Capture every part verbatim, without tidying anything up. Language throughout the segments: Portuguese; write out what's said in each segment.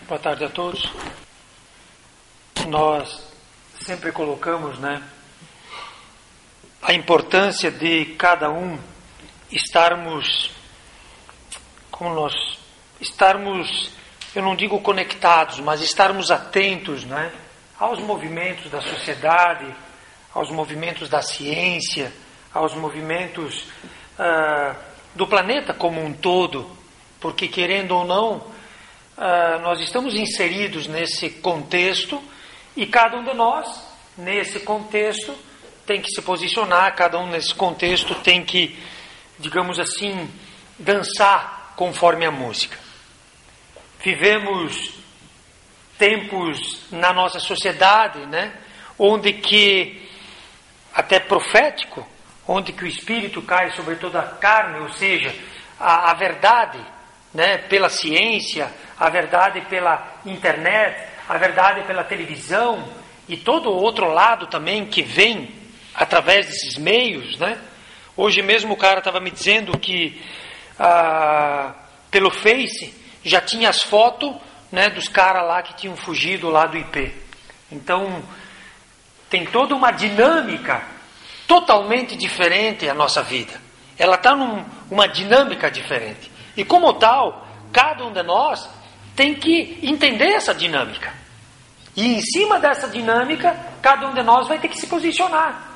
Boa tarde a todos. Nós sempre colocamos, né, a importância de cada um estarmos, como nós, estarmos, eu não digo conectados, mas estarmos atentos, né, aos movimentos da sociedade, aos movimentos da ciência, aos movimentos ah, do planeta como um todo, porque querendo ou não, Uh, nós estamos inseridos nesse contexto e cada um de nós, nesse contexto, tem que se posicionar, cada um nesse contexto tem que, digamos assim, dançar conforme a música. Vivemos tempos na nossa sociedade, né, onde que, até profético, onde que o Espírito cai sobre toda a carne, ou seja, a, a verdade, né, pela ciência, a verdade pela internet, a verdade pela televisão e todo o outro lado também que vem através desses meios, né? Hoje mesmo o cara estava me dizendo que ah, pelo Face já tinha as fotos, né, dos caras lá que tinham fugido lá do I P. Então tem toda uma dinâmica totalmente diferente a nossa vida. Ela está numa dinâmica diferente. E como tal, cada um de nós tem que entender essa dinâmica. E em cima dessa dinâmica, cada um de nós vai ter que se posicionar.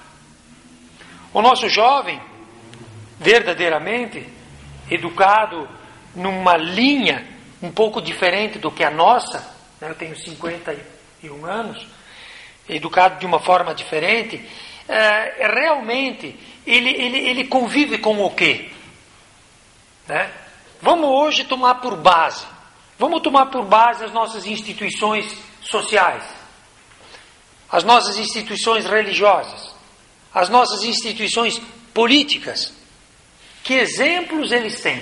O nosso jovem, verdadeiramente educado numa linha um pouco diferente do que a nossa, né? Eu tenho cinquenta e um anos, educado de uma forma diferente, é, realmente ele, ele, ele convive com o quê? Né? Vamos hoje tomar por base, vamos tomar por base as nossas instituições sociais, as nossas instituições religiosas, as nossas instituições políticas. Que exemplos eles têm?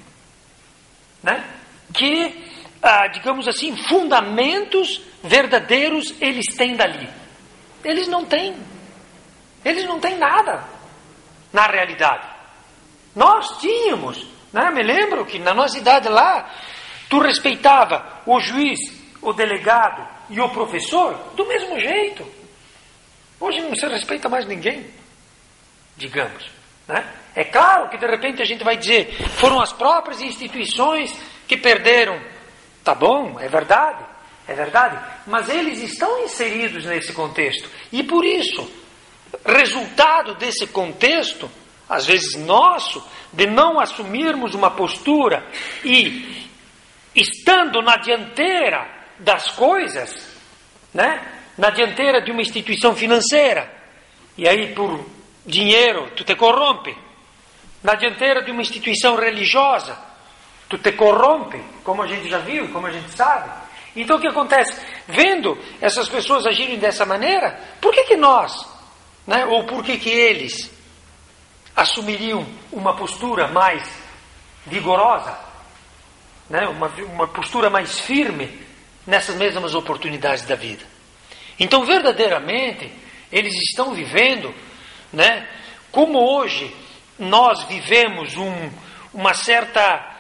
Né? Que, ah, digamos assim, fundamentos verdadeiros eles têm dali? Eles não têm. Eles não têm nada na realidade. Nós tínhamos... Né? Me lembro que na nossa idade lá, tu respeitava o juiz, o delegado e o professor do mesmo jeito. Hoje não se respeita mais ninguém, digamos. Né? É claro que de repente a gente vai dizer, foram as próprias instituições que perderam. Tá bom, é verdade, é verdade. Mas eles estão inseridos nesse contexto. E por isso, resultado desse contexto, às vezes nosso, de não assumirmos uma postura e, estando na dianteira das coisas, né, na dianteira de uma instituição financeira, e aí por dinheiro tu te corrompe, na dianteira de uma instituição religiosa, tu te corrompe, como a gente já viu, como a gente sabe. Então o que acontece? Vendo essas pessoas agirem dessa maneira, por que que nós, né, ou por que que eles assumiriam uma postura mais vigorosa, né? uma, uma postura mais firme nessas mesmas oportunidades da vida? Então, verdadeiramente, eles estão vivendo, né, como hoje nós vivemos um, uma certa...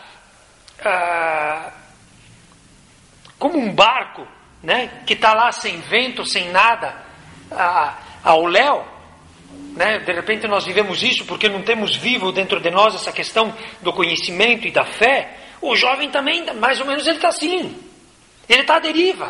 Ah, como um barco, né, que está lá sem vento, sem nada, ah, ao léu. Né? De repente nós vivemos isso porque não temos vivo dentro de nós essa questão do conhecimento e da fé. O jovem também, mais ou menos, ele está assim. Ele está à deriva.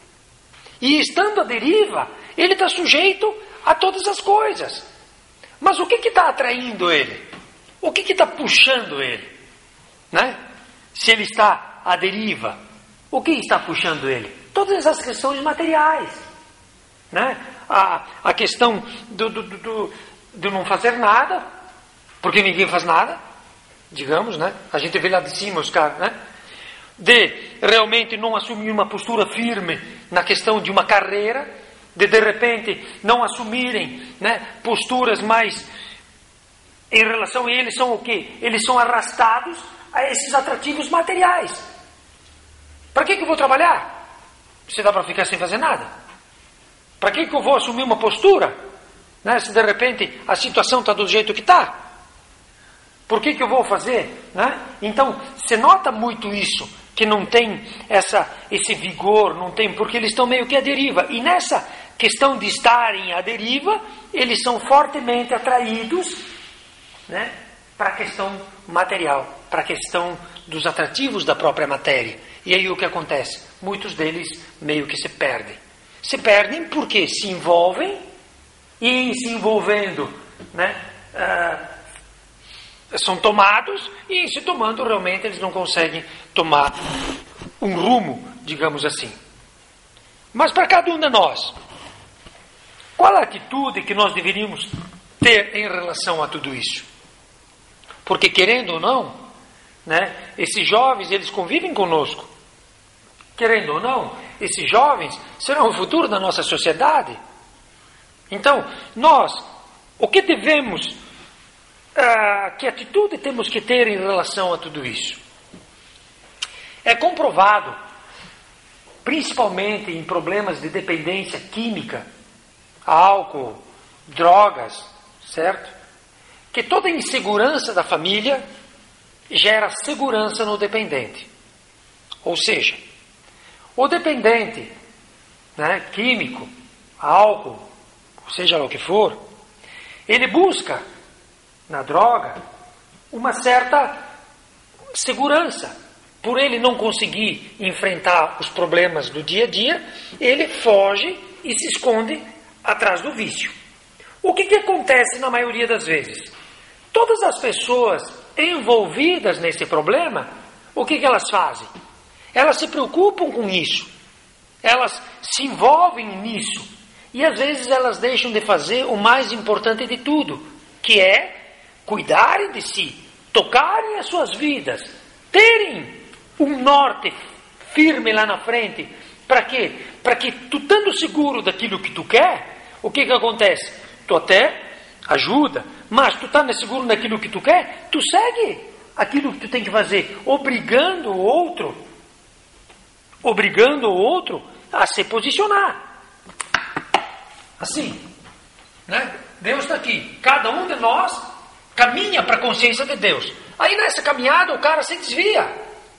E estando à deriva, ele está sujeito a todas as coisas. Mas o que está atraindo ele? O que está puxando ele? Né? Se ele está à deriva, o que está puxando ele? Todas as questões materiais. Né? A, a questão do, do, do, do não fazer nada, porque ninguém faz nada, digamos, né? A gente vê lá de cima os caras, né? De realmente não assumir uma postura firme na questão de uma carreira, de de repente não assumirem, né, posturas mais em relação a eles são o quê? Eles são arrastados a esses atrativos materiais. Para que que eu vou trabalhar? Se dá para ficar sem fazer nada. Para que que eu vou assumir uma postura? Né? Se de repente a situação está do jeito que está. Por que que eu vou fazer? Né? Então, se nota muito isso que não têm essa, esse vigor, não tem, porque eles estão meio que à deriva. E nessa questão de estarem à deriva, eles são fortemente atraídos, né, para a questão material, para a questão dos atrativos da própria matéria. E aí o que acontece? Muitos deles meio que se perdem. Se perdem porque se envolvem, e em se envolvendo, né, uh, são tomados, e em se tomando realmente eles não conseguem tomar um rumo, digamos assim. Mas para cada um de nós, qual a atitude que nós deveríamos ter em relação a tudo isso? Porque querendo ou não, né, esses jovens, eles convivem conosco. Querendo ou não, esses jovens serão o futuro da nossa sociedade. Então, nós, o que devemos, uh, que atitude temos que ter em relação a tudo isso? É comprovado, principalmente em problemas de dependência química, álcool, drogas, certo? Que toda insegurança da família gera segurança no dependente. Ou seja, o dependente, né, químico, álcool, seja lá o que for, ele busca na droga uma certa segurança. Por ele não conseguir enfrentar os problemas do dia a dia, ele foge e se esconde atrás do vício. O que, que acontece na maioria das vezes? Todas as pessoas envolvidas nesse problema, o que, que elas fazem? Elas se preocupam com isso. Elas se envolvem nisso. E às vezes elas deixam de fazer o mais importante de tudo, que é cuidarem de si, tocarem as suas vidas, terem um norte firme lá na frente. Para quê? Para que tu, estando seguro daquilo que tu quer, o que, que acontece? Tu até ajuda, mas tu está seguro daquilo que tu quer, tu segue aquilo que tu tem que fazer, obrigando o outro, obrigando o outro a se posicionar. Assim, né? Deus está aqui, cada um de nós caminha para a consciência de Deus. Aí nessa caminhada o cara se desvia.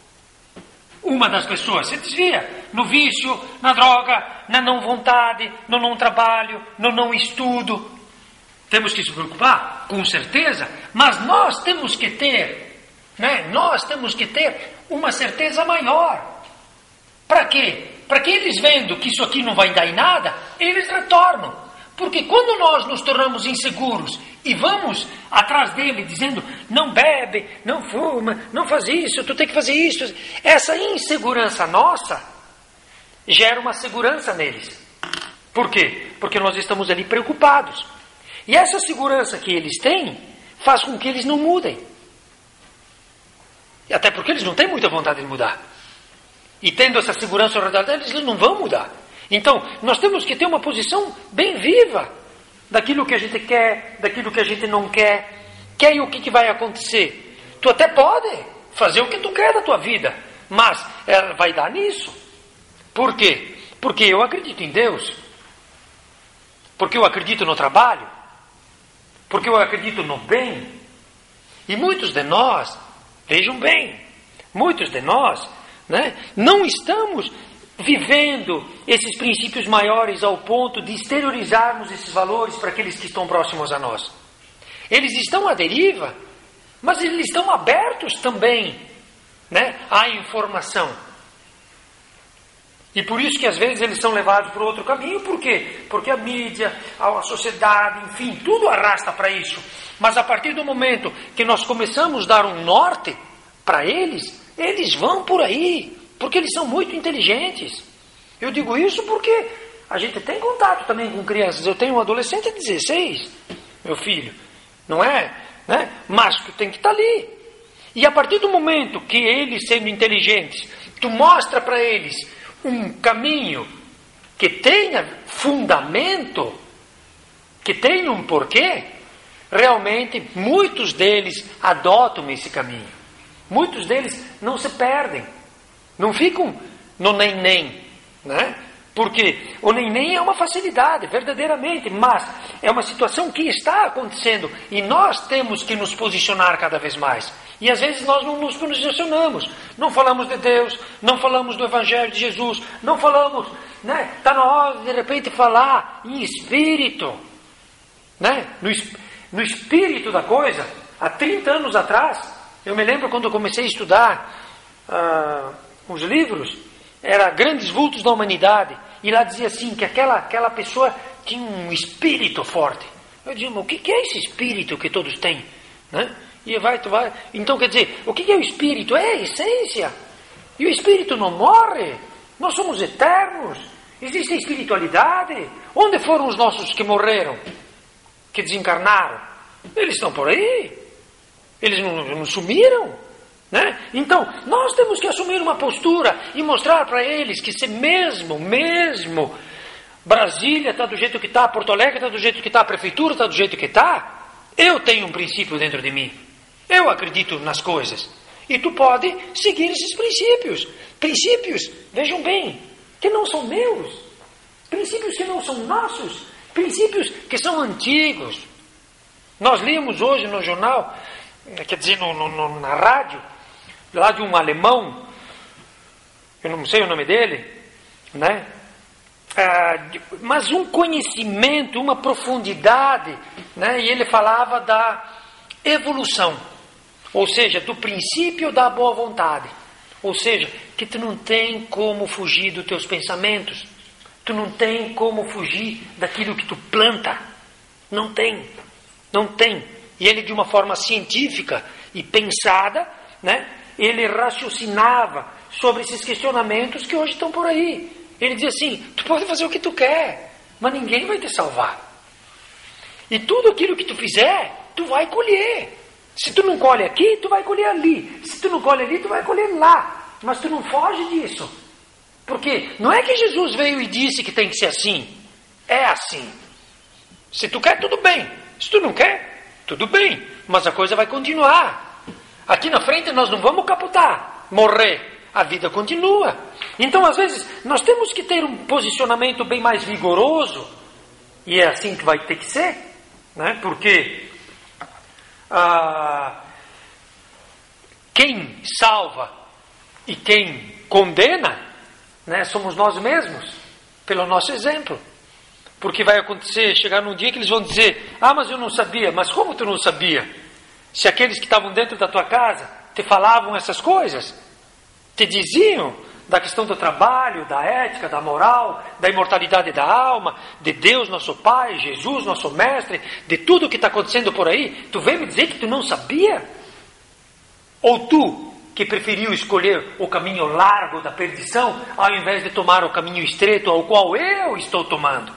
Uma das pessoas se desvia no vício, na droga, na não vontade, no não trabalho, no não estudo. Temos que se preocupar? Com certeza, mas nós temos que ter, né? Nós temos que ter uma certeza maior. Para quê? Para que eles vendo que isso aqui não vai dar em nada, eles retornam. Porque quando nós nos tornamos inseguros e vamos atrás dele dizendo, não bebe, não fuma, não faz isso, tu tem que fazer isso, essa insegurança nossa gera uma segurança neles. Por quê? Porque nós estamos ali preocupados. E essa segurança que eles têm faz com que eles não mudem. E até porque eles não têm muita vontade de mudar. E tendo essa segurança ao redor deles, eles não vão mudar. Então, nós temos que ter uma posição bem viva daquilo que a gente quer, daquilo que a gente não quer. Quer e o que, que vai acontecer? Tu até pode fazer o que tu quer da tua vida, mas ela vai dar nisso. Por quê? Porque eu acredito em Deus. Porque eu acredito no trabalho. Porque eu acredito no bem. E muitos de nós, vejam bem, muitos de nós, né, não estamos vivendo esses princípios maiores ao ponto de exteriorizarmos esses valores para aqueles que estão próximos a nós. Eles estão à deriva, mas eles estão abertos também, né, à informação. E por isso que às vezes eles são levados para outro caminho. Por quê? Porque a mídia, a sociedade, enfim, tudo arrasta para isso. Mas a partir do momento que nós começamos a dar um norte para eles, eles vão por aí. Porque eles são muito inteligentes. Eu digo isso porque a gente tem contato também com crianças. Eu tenho um adolescente de dezesseis, meu filho. Não é? Né? Mas tu tem que estar ali. E a partir do momento que eles, sendo inteligentes, tu mostra para eles um caminho que tenha fundamento, que tenha um porquê, realmente muitos deles adotam esse caminho. Muitos deles não se perdem. Não ficam no nem-nem, né? Porque o neném é uma facilidade, verdadeiramente, mas é uma situação que está acontecendo e nós temos que nos posicionar cada vez mais. E às vezes nós não nos posicionamos, não falamos de Deus, não falamos do Evangelho de Jesus, não falamos, né? Está na hora de, de repente falar em espírito, né? No, no espírito da coisa. Há trinta anos atrás, eu me lembro quando eu comecei a estudar uh, os livros, era Grandes Vultos da Humanidade, e lá dizia assim, que aquela, aquela pessoa tinha um espírito forte. Eu dizia, mas o que é esse espírito que todos têm? Né? E vai, tu vai. Então, quer dizer, o que é o espírito? É a essência. E o espírito não morre. Nós somos eternos. Existe a espiritualidade. Onde foram os nossos que morreram? Que desencarnaram? Eles estão por aí. Eles não, não sumiram. Né? Então, nós temos que assumir uma postura e mostrar para eles que se mesmo, mesmo, Brasília está do jeito que está, Porto Alegre está do jeito que está, a prefeitura está do jeito que está, eu tenho um princípio dentro de mim. Eu acredito nas coisas. E tu pode seguir esses princípios. Princípios, vejam bem, que não são meus. Princípios que não são nossos. Princípios que são antigos. Nós líamos hoje no jornal, quer dizer, no, no, na rádio, lá de um alemão, eu não sei o nome dele, né? Ah, mas um conhecimento, uma profundidade, né? E ele falava da evolução, ou seja, do princípio da boa vontade, ou seja, que tu não tem como fugir dos teus pensamentos, tu não tem como fugir daquilo que tu planta, não tem, não tem. E ele, de uma forma científica e pensada, né? Ele raciocinava sobre esses questionamentos que hoje estão por aí. Ele dizia assim, tu pode fazer o que tu quer, mas ninguém vai te salvar. E tudo aquilo que tu fizer, tu vai colher. Se tu não colhe aqui, tu vai colher ali. Se tu não colhe ali, tu vai colher lá. Mas tu não foge disso. Porque não é que Jesus veio e disse que tem que ser assim. É assim. Se tu quer, tudo bem. Se tu não quer, tudo bem. Mas a coisa vai continuar. Aqui na frente nós não vamos capotar, morrer. A vida continua. Então, às vezes, nós temos que ter um posicionamento bem mais vigoroso. E é assim que vai ter que ser. Né? Porque ah, quem salva e quem condena, né, somos nós mesmos, pelo nosso exemplo. Porque vai acontecer, chegar num dia que eles vão dizer, ah, mas eu não sabia. Mas como tu não sabia? Se aqueles que estavam dentro da tua casa te falavam essas coisas, te diziam da questão do trabalho, da ética, da moral, da imortalidade da alma, de Deus nosso Pai, Jesus nosso Mestre, de tudo o que está acontecendo por aí, tu vem me dizer que tu não sabia? Ou tu, que preferiu escolher o caminho largo da perdição, ao invés de tomar o caminho estreito, ao qual eu estou tomando?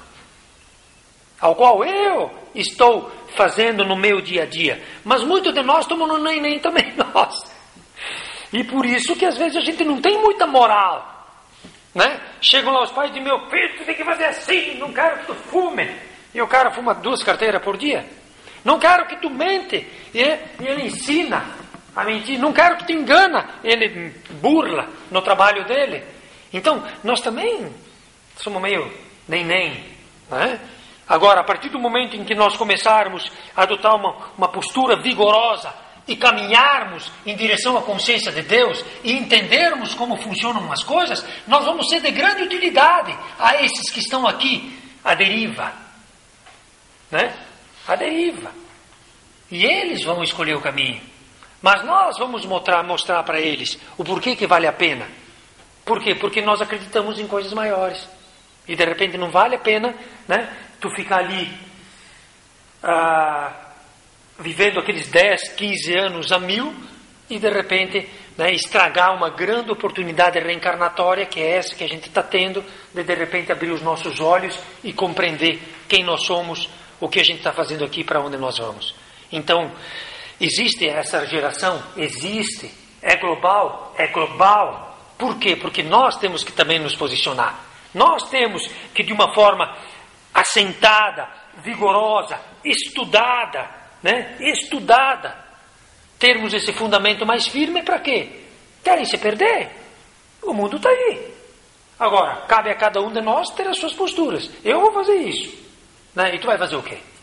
Ao qual eu estou fazendo no meu dia a dia. Mas muitos de nós tomam no neném também nós. E por isso que às vezes a gente não tem muita moral. Né? Chegam lá os pais e dizem, meu filho, tu tem que fazer assim, não quero que tu fume. E o cara fuma duas carteiras por dia. Não quero que tu mente. E ele ensina a mentir. Não quero que tu engana. Ele burla no trabalho dele. Então, nós também somos meio neném. Né? Agora, a partir do momento em que nós começarmos a adotar uma, uma postura vigorosa e caminharmos em direção à consciência de Deus e entendermos como funcionam as coisas, nós vamos ser de grande utilidade a esses que estão aqui à deriva. Né? À deriva. E eles vão escolher o caminho. Mas nós vamos mostrar, mostrar para eles o porquê que vale a pena. Por quê? Porque nós acreditamos em coisas maiores. E de repente não vale a pena, né? Tu ficar ali ah, vivendo aqueles dez, quinze anos a mil e de repente, né, estragar uma grande oportunidade reencarnatória, que é essa que a gente está tendo, de de repente abrir os nossos olhos e compreender quem nós somos, o que a gente está fazendo aqui, para onde nós vamos. Então, existe essa geração? Existe. É global? É global. Por quê? Porque nós temos que também nos posicionar. Nós temos que, de uma forma assentada, vigorosa, estudada, né? Estudada, termos esse fundamento mais firme para quê? Querem se perder? O mundo está aí. Agora, cabe a cada um de nós ter as suas posturas. Eu vou fazer isso. Né? E tu vai fazer o quê?